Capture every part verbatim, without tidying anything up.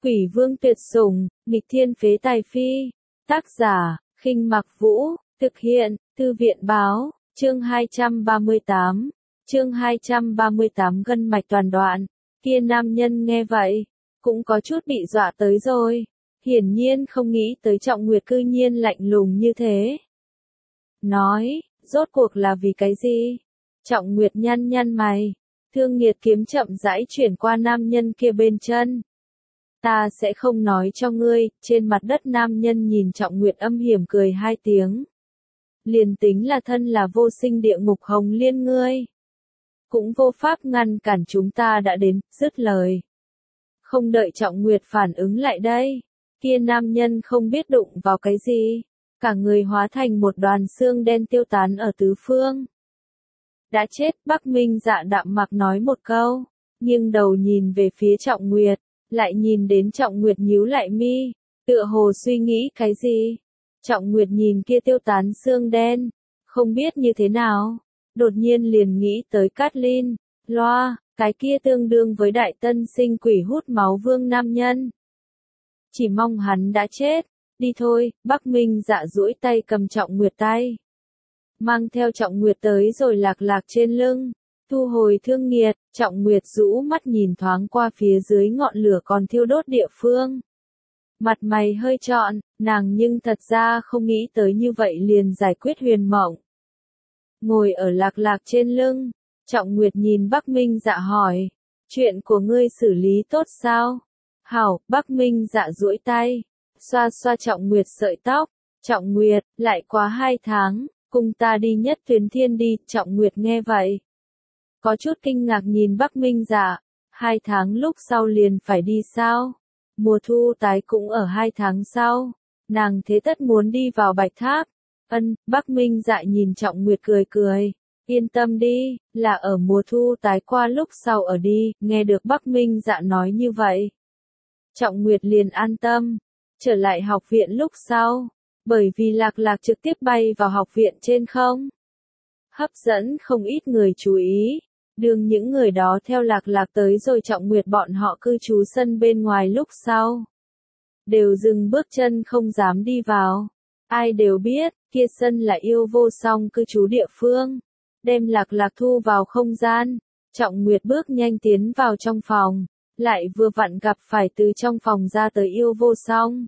Quỷ vương tuyệt sủng, nghịch thiên phế tài phi. Tác giả, Khinh Mặc Vũ, thực hiện, Thư viện báo, chương hai trăm ba mươi tám. Chương hai trăm ba mươi tám gân mạch toàn đoạn. Kia nam nhân nghe vậy, cũng có chút bị dọa tới rồi. Hiển nhiên không nghĩ tới Trọng Nguyệt cư nhiên lạnh lùng như thế. Nói, rốt cuộc là vì cái gì? Trọng Nguyệt nhăn nhăn mày. Thương nghiệt kiếm chậm rãi chuyển qua nam nhân kia bên chân. Ta sẽ không nói cho ngươi, trên mặt đất nam nhân nhìn Trọng Nguyệt âm hiểm cười hai tiếng. Liền tính là thân là vô sinh địa ngục hồng liên ngươi. Cũng vô pháp ngăn cản chúng ta đã đến, dứt lời. Không đợi Trọng Nguyệt phản ứng lại đây. Kia nam nhân không biết đụng vào cái gì. Cả người hóa thành một đoàn xương đen tiêu tán ở tứ phương. Đã chết, Bắc Minh Dạ đạm mặc nói một câu. Nhưng đầu nhìn về phía Trọng Nguyệt. Lại nhìn đến Trọng Nguyệt nhíu lại mi. Tựa hồ suy nghĩ cái gì. Trọng Nguyệt nhìn kia tiêu tán xương đen. Không biết như thế nào. Đột nhiên liền nghĩ tới Cát Linh, Loa, cái kia tương đương với đại tân sinh quỷ hút máu vương nam nhân. Chỉ mong hắn đã chết. Đi thôi, Bắc Minh Dạ duỗi tay cầm Trọng Nguyệt tay. Mang theo Trọng Nguyệt tới rồi lạc lạc trên lưng. Thu hồi thương nghiệt, Trọng Nguyệt rũ mắt nhìn thoáng qua phía dưới ngọn lửa còn thiêu đốt địa phương. Mặt mày hơi trọn, nàng nhưng thật ra không nghĩ tới như vậy liền giải quyết huyền mộng. Ngồi ở lạc lạc trên lưng, Trọng Nguyệt nhìn Bắc Minh Dạ hỏi, chuyện của ngươi xử lý tốt sao? Hảo, Bắc Minh Dạ duỗi tay, xoa xoa Trọng Nguyệt sợi tóc, Trọng Nguyệt, lại quá hai tháng, cùng ta đi nhất tuyến thiên đi, Trọng Nguyệt nghe vậy. Có chút kinh ngạc nhìn Bắc Minh Dạ, hai tháng lúc sau liền phải đi sao? Mùa thu tái cũng ở hai tháng sau, nàng thế tất muốn đi vào Bạch Tháp. Ân, Bắc Minh Dạ nhìn Trọng Nguyệt cười cười, yên tâm đi, là ở mùa thu tái qua lúc sau ở đi, nghe được Bắc Minh Dạ nói như vậy. Trọng Nguyệt liền an tâm, trở lại học viện lúc sau, bởi vì lạc lạc trực tiếp bay vào học viện trên không. Hấp dẫn không ít người chú ý, đương những người đó theo lạc lạc tới rồi Trọng Nguyệt bọn họ cư trú sân bên ngoài lúc sau. Đều dừng bước chân không dám đi vào. Ai đều biết, kia sân là yêu vô song cư trú địa phương. Đem lạc lạc thu vào không gian. Trọng Nguyệt bước nhanh tiến vào trong phòng. Lại vừa vặn gặp phải từ trong phòng ra tới yêu vô song.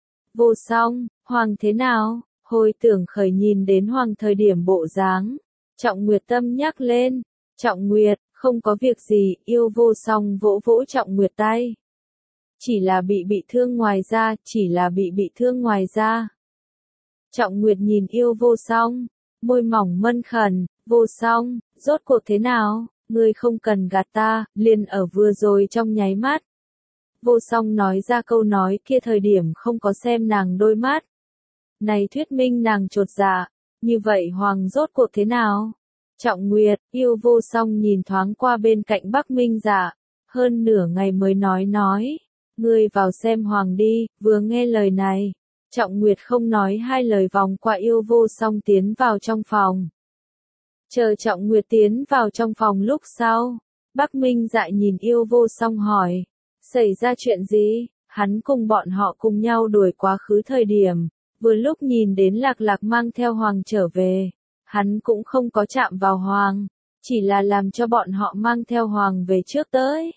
Vô song, Hoàng thế nào? Hồi tưởng khởi nhìn đến Hoàng thời điểm bộ dáng. Trọng Nguyệt tâm nhắc lên. Trọng Nguyệt, không có việc gì, yêu vô song vỗ vỗ Trọng Nguyệt tay. Chỉ là bị bị thương ngoài ra, chỉ là bị bị thương ngoài ra. Trọng Nguyệt nhìn yêu vô song, môi mỏng mân khẩn, vô song, rốt cuộc thế nào, ngươi không cần gạt ta, liền ở vừa rồi trong nháy mắt. Vô song nói ra câu nói kia thời điểm không có xem nàng đôi mắt. Này thuyết minh nàng chột dạ, như vậy Hoàng rốt cuộc thế nào? Trọng Nguyệt, yêu vô song nhìn thoáng qua bên cạnh Bắc Minh Dạ, hơn nửa ngày mới nói nói, ngươi vào xem Hoàng đi, vừa nghe lời này. Trọng Nguyệt không nói hai lời vòng qua yêu vô song tiến vào trong phòng. Chờ Trọng Nguyệt tiến vào trong phòng lúc sau, Bắc Minh Dạ nhìn yêu vô song hỏi, xảy ra chuyện gì? Hắn cùng bọn họ cùng nhau đuổi quá khứ thời điểm, vừa lúc nhìn đến lạc lạc mang theo Hoàng trở về. Hắn cũng không có chạm vào Hoàng, chỉ là làm cho bọn họ mang theo Hoàng về trước tới.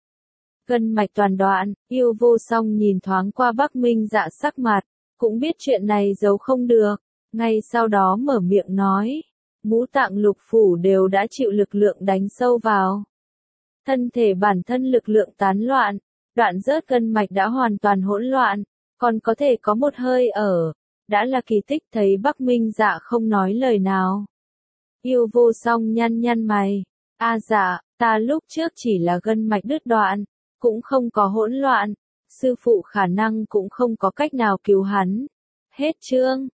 Gân mạch toàn đoạn, yêu vô song nhìn thoáng qua Bắc Minh Dạ sắc mặt, cũng biết chuyện này giấu không được, ngay sau đó mở miệng nói, ngũ tạng lục phủ đều đã chịu lực lượng đánh sâu vào. Thân thể bản thân lực lượng tán loạn, đoạn rớt gân mạch đã hoàn toàn hỗn loạn, còn có thể có một hơi ở. Đã là kỳ tích thấy Bắc Minh Dạ không nói lời nào. Yêu vô song nhăn nhăn mày. A dạ, ta lúc trước chỉ là gân mạch đứt đoạn, cũng không có hỗn loạn. Sư phụ khả năng cũng không có cách nào cứu hắn. Hết chương.